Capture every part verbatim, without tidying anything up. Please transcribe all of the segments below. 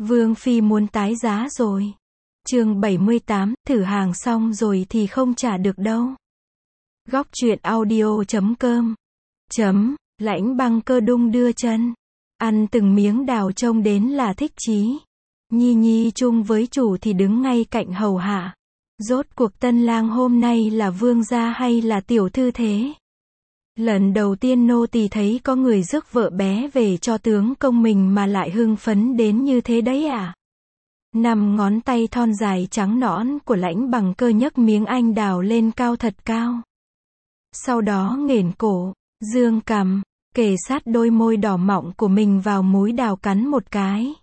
Vương Phi muốn tái giá rồi. Chương bảy mươi tám, thử hàng xong rồi thì không trả được đâu. Góc truyện audio chấm com chấm, Lãnh Băng Cơ đung đưa chân. Ăn từng miếng đào trông đến là thích chí. Nhi Nhi chung với chủ thì đứng ngay cạnh hầu hạ. Rốt cuộc tân lang hôm nay là vương gia hay là tiểu thư thế? Lần đầu tiên nô tỳ thấy có người rước vợ bé về cho tướng công mình mà lại hưng phấn đến như thế đấy à? Năm ngón tay thon dài trắng nõn của Lãnh Bằng Cơ nhấc miếng anh đào lên cao thật cao. Sau đó nghển cổ, dương cằm, kề sát đôi môi đỏ mọng của mình vào múi đào cắn một cái.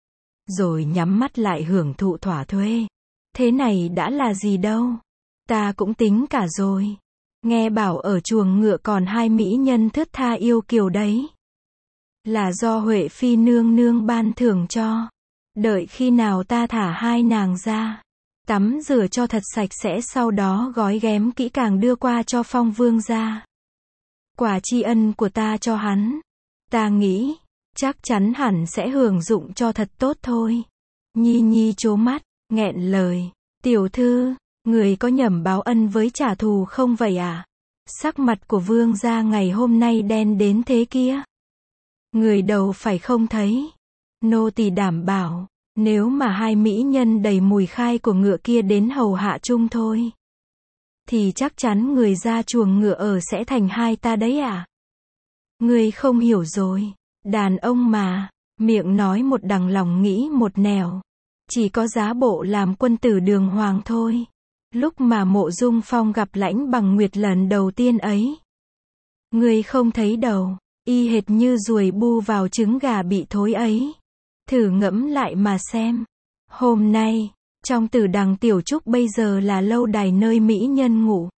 Rồi nhắm mắt lại hưởng thụ thỏa thuê. Thế này đã là gì đâu. Ta cũng tính cả rồi. Nghe bảo ở chuồng ngựa còn hai mỹ nhân thướt tha yêu kiều đấy. Là do Huệ Phi nương nương ban thưởng cho. Đợi khi nào ta thả hai nàng ra. Tắm rửa cho thật sạch sẽ sau đó gói ghém kỹ càng đưa qua cho Phong vương gia. Quả tri ân của ta cho hắn. Ta nghĩ, chắc chắn hẳn sẽ hưởng dụng cho thật tốt thôi. Nhi Nhi trố mắt, nghẹn lời. Tiểu thư, người có nhầm báo ân với trả thù không vậy à? Sắc mặt của vương gia ngày hôm nay đen đến thế kia. Người đầu phải không thấy. Nô tỳ đảm bảo, nếu mà hai mỹ nhân đầy mùi khai của ngựa kia đến hầu hạ chung thôi, thì chắc chắn người ra chuồng ngựa ở sẽ thành hai ta đấy à? Người không hiểu rồi. Đàn ông mà, miệng nói một đằng lòng nghĩ một nẻo. Chỉ có giá bộ làm quân tử đường hoàng thôi. Lúc mà Mộ Dung Phong gặp Lãnh Bằng Nguyệt lần đầu tiên ấy, người không thấy đầu, y hệt như ruồi bu vào trứng gà bị thối ấy. Thử ngẫm lại mà xem. Hôm nay, trong Tử Đằng Tiểu Trúc bây giờ là lâu đài nơi mỹ nhân ngủ.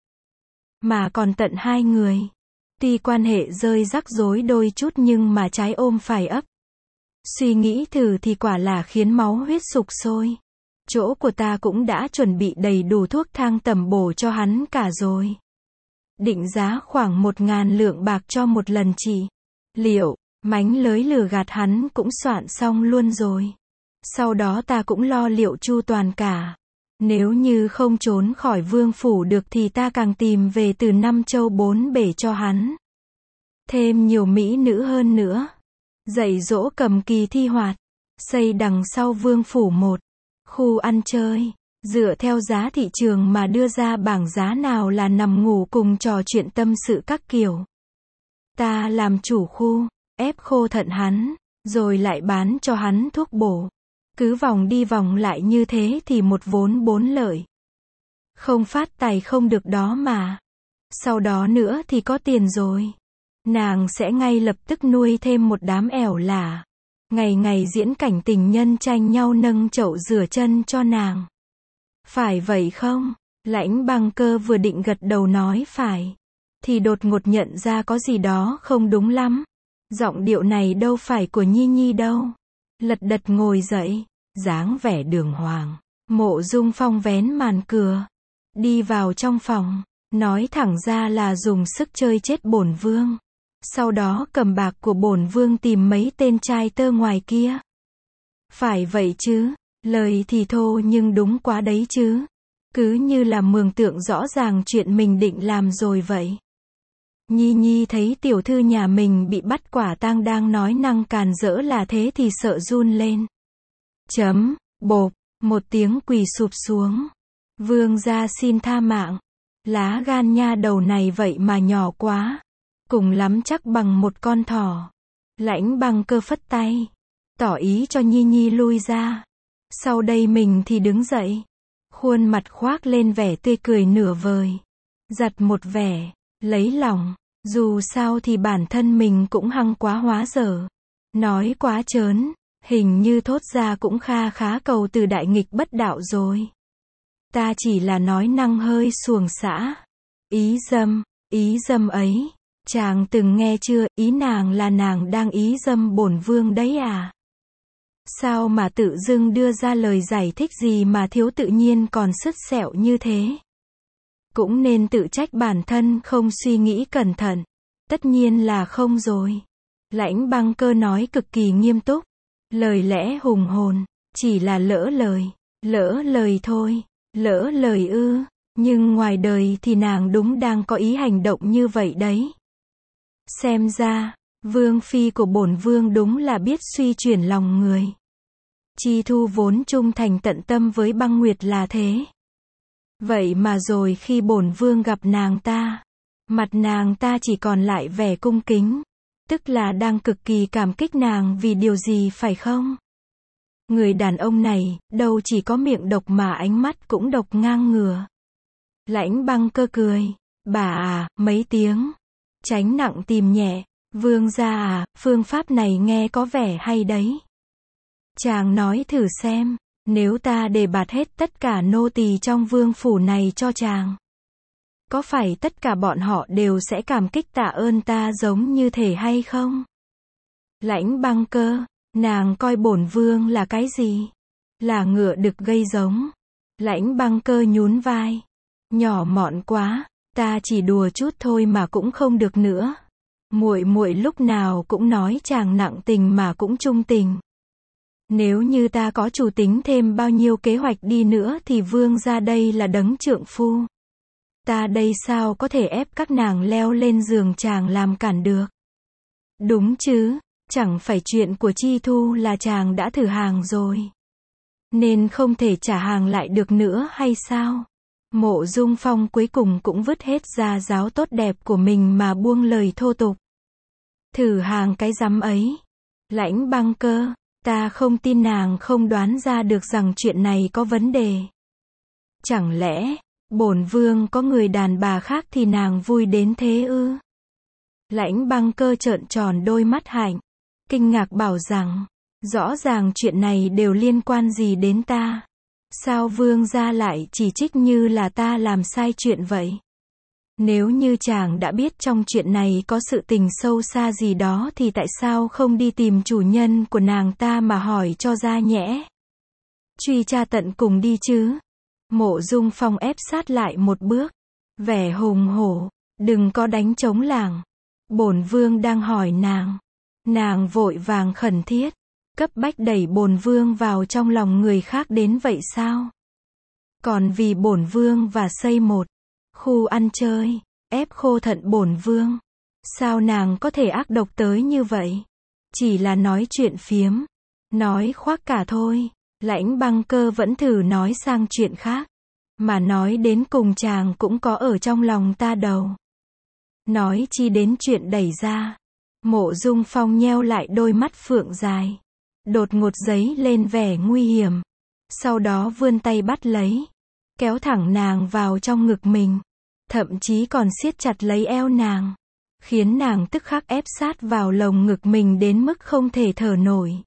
Mà còn tận hai người. Tuy quan hệ rơi rắc rối đôi chút nhưng mà trái ôm phải ấp. Suy nghĩ thử thì quả là khiến máu huyết sục sôi. Chỗ của ta cũng đã chuẩn bị đầy đủ thuốc thang tẩm bổ cho hắn cả rồi. Định giá khoảng một ngàn lượng bạc cho một lần chỉ. Liệu, mánh lới lừa gạt hắn cũng soạn xong luôn rồi. Sau đó ta cũng lo liệu chu toàn cả. Nếu như không trốn khỏi vương phủ được thì ta càng tìm về từ năm châu bốn bể cho hắn. Thêm nhiều mỹ nữ hơn nữa. Dạy dỗ cầm kỳ thi hoạt. Xây đằng sau vương phủ một khu ăn chơi. Dựa theo giá thị trường mà đưa ra bảng giá nào là nằm ngủ cùng trò chuyện tâm sự các kiểu. Ta làm chủ khu, ép khô thận hắn, rồi lại bán cho hắn thuốc bổ. Cứ vòng đi vòng lại như thế thì một vốn bốn lợi. Không phát tài không được đó mà. Sau đó nữa thì có tiền rồi. Nàng sẽ ngay lập tức nuôi thêm một đám ẻo lả. Ngày ngày diễn cảnh tình nhân tranh nhau nâng chậu rửa chân cho nàng. Phải vậy không? Lãnh Băng Cơ vừa định gật đầu nói phải. Thì đột ngột nhận ra có gì đó không đúng lắm. Giọng điệu này đâu phải của Nhi Nhi đâu. Lật đật ngồi dậy, dáng vẻ đường hoàng. Mộ Dung Phong vén màn cửa, đi vào trong phòng, nói thẳng ra là dùng sức chơi chết bổn vương. Sau đó cầm bạc của bổn vương tìm mấy tên trai tơ ngoài kia. Phải vậy chứ, lời thì thô nhưng đúng quá đấy chứ. Cứ như là mường tượng rõ ràng chuyện mình định làm rồi vậy. Nhi Nhi thấy tiểu thư nhà mình bị bắt quả tang đang nói năng càn rỡ là thế thì sợ run lên. Chấm, bộp, một tiếng quỳ sụp xuống. Vương gia xin tha mạng. Lá gan nha đầu này vậy mà nhỏ quá. Cùng lắm chắc bằng một con thỏ. Lãnh Băng Cơ phất tay, tỏ ý cho Nhi Nhi lui ra. Sau đây mình thì đứng dậy. Khuôn mặt khoác lên vẻ tươi cười nửa vời. Giật một vẻ, lấy lòng. Dù sao thì bản thân mình cũng hăng quá hóa dở. Nói quá trớn, hình như thốt ra cũng kha khá cầu từ đại nghịch bất đạo rồi. Ta chỉ là nói năng hơi xuồng xã. Ý dâm, ý dâm ấy. Chàng từng nghe chưa, ý nàng là nàng đang ý dâm bổn vương đấy à? Sao mà tự dưng đưa ra lời giải thích gì mà thiếu tự nhiên còn sứt sẹo như thế? Cũng nên tự trách bản thân không suy nghĩ cẩn thận. Tất nhiên là không rồi. Lãnh Băng Cơ nói cực kỳ nghiêm túc. Lời lẽ hùng hồn, chỉ là lỡ lời. Lỡ lời thôi. Lỡ lời ư, nhưng ngoài đời thì nàng đúng đang có ý hành động như vậy đấy. Xem ra, vương phi của bổn vương đúng là biết suy chuyển lòng người. Chi Thu vốn trung thành tận tâm với Băng Nguyệt là thế. Vậy mà rồi khi bổn vương gặp nàng ta, mặt nàng ta chỉ còn lại vẻ cung kính, tức là đang cực kỳ cảm kích nàng vì điều gì phải không? Người đàn ông này, đâu chỉ có miệng độc mà ánh mắt cũng độc ngang ngửa. Lãnh Băng Cơ cười, bà à, mấy tiếng. Tránh nặng tìm nhẹ, vương gia à, phương pháp này nghe có vẻ hay đấy. Chàng nói thử xem, nếu ta đề bạt hết tất cả nô tỳ trong vương phủ này cho chàng, có phải tất cả bọn họ đều sẽ cảm kích tạ ơn ta giống như thể hay không? Lãnh Băng Cơ, nàng coi bổn vương là cái gì? Là ngựa đực gây giống. Lãnh Băng Cơ nhún vai, nhỏ mọn quá, ta chỉ đùa chút thôi mà cũng không được nữa. Muội muội lúc nào cũng nói chàng nặng tình mà cũng trung tình. Nếu như ta có chủ tính thêm bao nhiêu kế hoạch đi nữa thì vương gia đây là đấng trượng phu. Ta đây sao có thể ép các nàng leo lên giường chàng làm cản được? Đúng chứ, chẳng phải chuyện của Chi Thu là chàng đã thử hàng rồi, nên không thể trả hàng lại được nữa hay sao? Mộ Dung Phong cuối cùng cũng vứt hết ra giáo tốt đẹp của mình mà buông lời thô tục. Thử hàng cái rắm ấy. Lãnh Băng Cơ, ta không tin nàng không đoán ra được rằng chuyện này có vấn đề. Chẳng lẽ, bổn vương có người đàn bà khác thì nàng vui đến thế ư? Lãnh Băng Cơ trợn tròn đôi mắt hạnh, kinh ngạc bảo rằng, rõ ràng chuyện này đều liên quan gì đến ta? Sao vương gia lại chỉ trích như là ta làm sai chuyện vậy? Nếu như chàng đã biết trong chuyện này có sự tình sâu xa gì đó thì tại sao không đi tìm chủ nhân của nàng ta mà hỏi cho ra nhẽ? Truy tra tận cùng đi chứ. Mộ Dung Phong ép sát lại một bước, vẻ hùng hổ, đừng có đánh trống lảng. Bổn vương đang hỏi nàng. Nàng vội vàng khẩn thiết, cấp bách đẩy bổn vương vào trong lòng người khác đến vậy sao? Còn vì bổn vương và xây một khu ăn chơi, ép khô thận bổn vương. Sao nàng có thể ác độc tới như vậy? Chỉ là nói chuyện phiếm, nói khoác cả thôi. Lãnh Băng Cơ vẫn thử nói sang chuyện khác, mà nói đến cùng chàng cũng có ở trong lòng ta đâu. Nói chi đến chuyện đẩy ra. Mộ Dung Phong nheo lại đôi mắt phượng dài, đột ngột giấy lên vẻ nguy hiểm. Sau đó vươn tay bắt lấy, kéo thẳng nàng vào trong ngực mình, thậm chí còn siết chặt lấy eo nàng, khiến nàng tức khắc ép sát vào lồng ngực mình đến mức không thể thở nổi.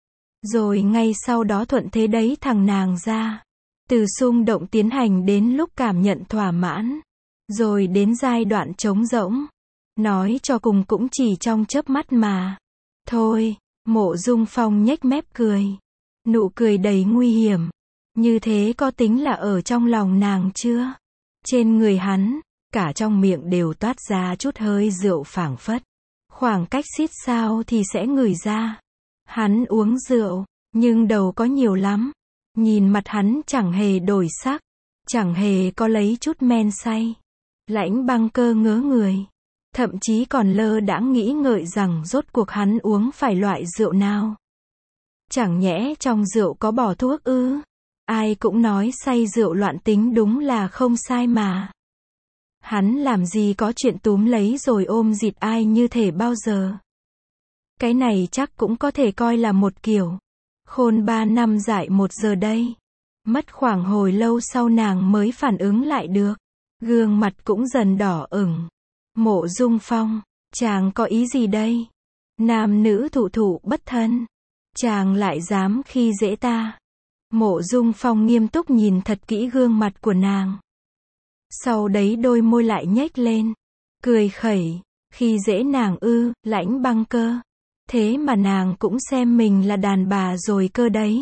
Rồi ngay sau đó thuận thế đấy thằng nàng ra, từ xung động tiến hành đến lúc cảm nhận thỏa mãn, rồi đến giai đoạn trống rỗng. Nói cho cùng cũng chỉ trong chớp mắt mà. Thôi, Mộ Dung Phong nhếch mép cười. Nụ cười đầy nguy hiểm. Như thế có tính là ở trong lòng nàng chưa? Trên người hắn, cả trong miệng đều toát ra chút hơi rượu phảng phất. Khoảng cách xít sao thì sẽ ngửi ra. Hắn uống rượu, nhưng đầu có nhiều lắm. Nhìn mặt hắn chẳng hề đổi sắc, chẳng hề có lấy chút men say. Lãnh Băng Cơ ngớ người, thậm chí còn lơ đãng nghĩ ngợi rằng rốt cuộc hắn uống phải loại rượu nào. Chẳng nhẽ trong rượu có bỏ thuốc ư? Ai cũng nói say rượu loạn tính đúng là không sai mà. Hắn làm gì có chuyện túm lấy rồi ôm dịt ai như thể bao giờ. Cái này chắc cũng có thể coi là một kiểu khôn ba năm dại một giờ đây. Mất khoảng hồi lâu sau nàng mới phản ứng lại được. Gương mặt cũng dần đỏ ửng. Mộ Dung Phong, chàng có ý gì đây? Nam nữ thụ thụ bất thân, chàng lại dám khi dễ ta. Mộ Dung Phong nghiêm túc nhìn thật kỹ gương mặt của nàng. Sau đấy đôi môi lại nhếch lên, cười khẩy. Khi dễ nàng ư? Lãnh Băng Cơ, thế mà nàng cũng xem mình là đàn bà rồi cơ đấy.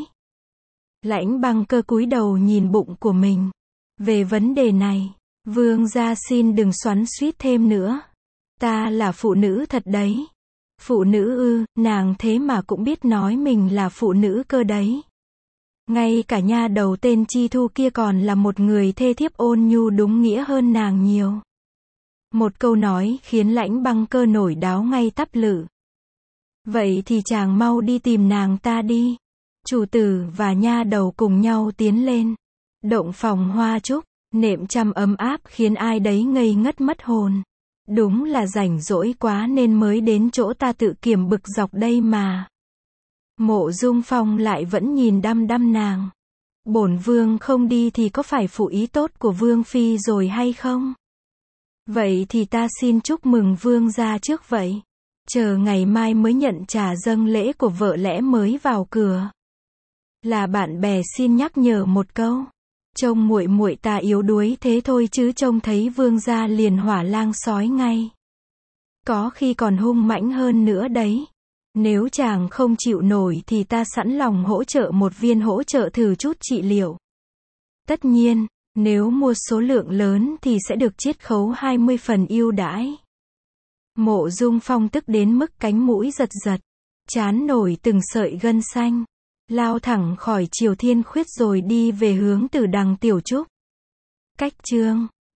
Lãnh Băng Cơ cúi đầu nhìn bụng của mình. Về vấn đề này, vương gia xin đừng xoắn xuýt thêm nữa. Ta là phụ nữ thật đấy. Phụ nữ ư, nàng thế mà cũng biết nói mình là phụ nữ cơ đấy. Ngay cả nha đầu tên Chi Thu kia còn là một người thê thiếp ôn nhu đúng nghĩa hơn nàng nhiều. Một câu nói khiến Lãnh Băng Cơ nổi đáo ngay tắp lự. Vậy thì chàng mau đi tìm nàng ta đi. Chủ tử và nha đầu cùng nhau tiến lên. Động phòng hoa trúc, nệm chăn ấm áp khiến ai đấy ngây ngất mất hồn. Đúng là rảnh rỗi quá nên mới đến chỗ ta tự kiểm bực dọc đây mà. Mộ Dung Phong lại vẫn nhìn đăm đăm nàng. Bổn vương không đi thì có phải phụ ý tốt của vương phi rồi hay không? Vậy thì ta xin chúc mừng vương gia trước vậy. Chờ ngày mai mới nhận trà dâng lễ của vợ lẽ mới vào cửa. Là bạn bè xin nhắc nhở một câu. Trông muội muội ta yếu đuối thế thôi chứ trông thấy vương gia liền hỏa lang sói ngay. Có khi còn hung mãnh hơn nữa đấy. Nếu chàng không chịu nổi thì ta sẵn lòng hỗ trợ một viên hỗ trợ thử chút trị liệu. Tất nhiên, nếu mua số lượng lớn thì sẽ được chiết khấu hai mươi phần ưu đãi. Mộ Dung Phong tức đến mức cánh mũi giật giật, trán nổi từng sợi gân xanh, lao thẳng khỏi Triều Thiên Khuyết rồi đi về hướng Tử Đằng Tiểu Trúc. Cách chương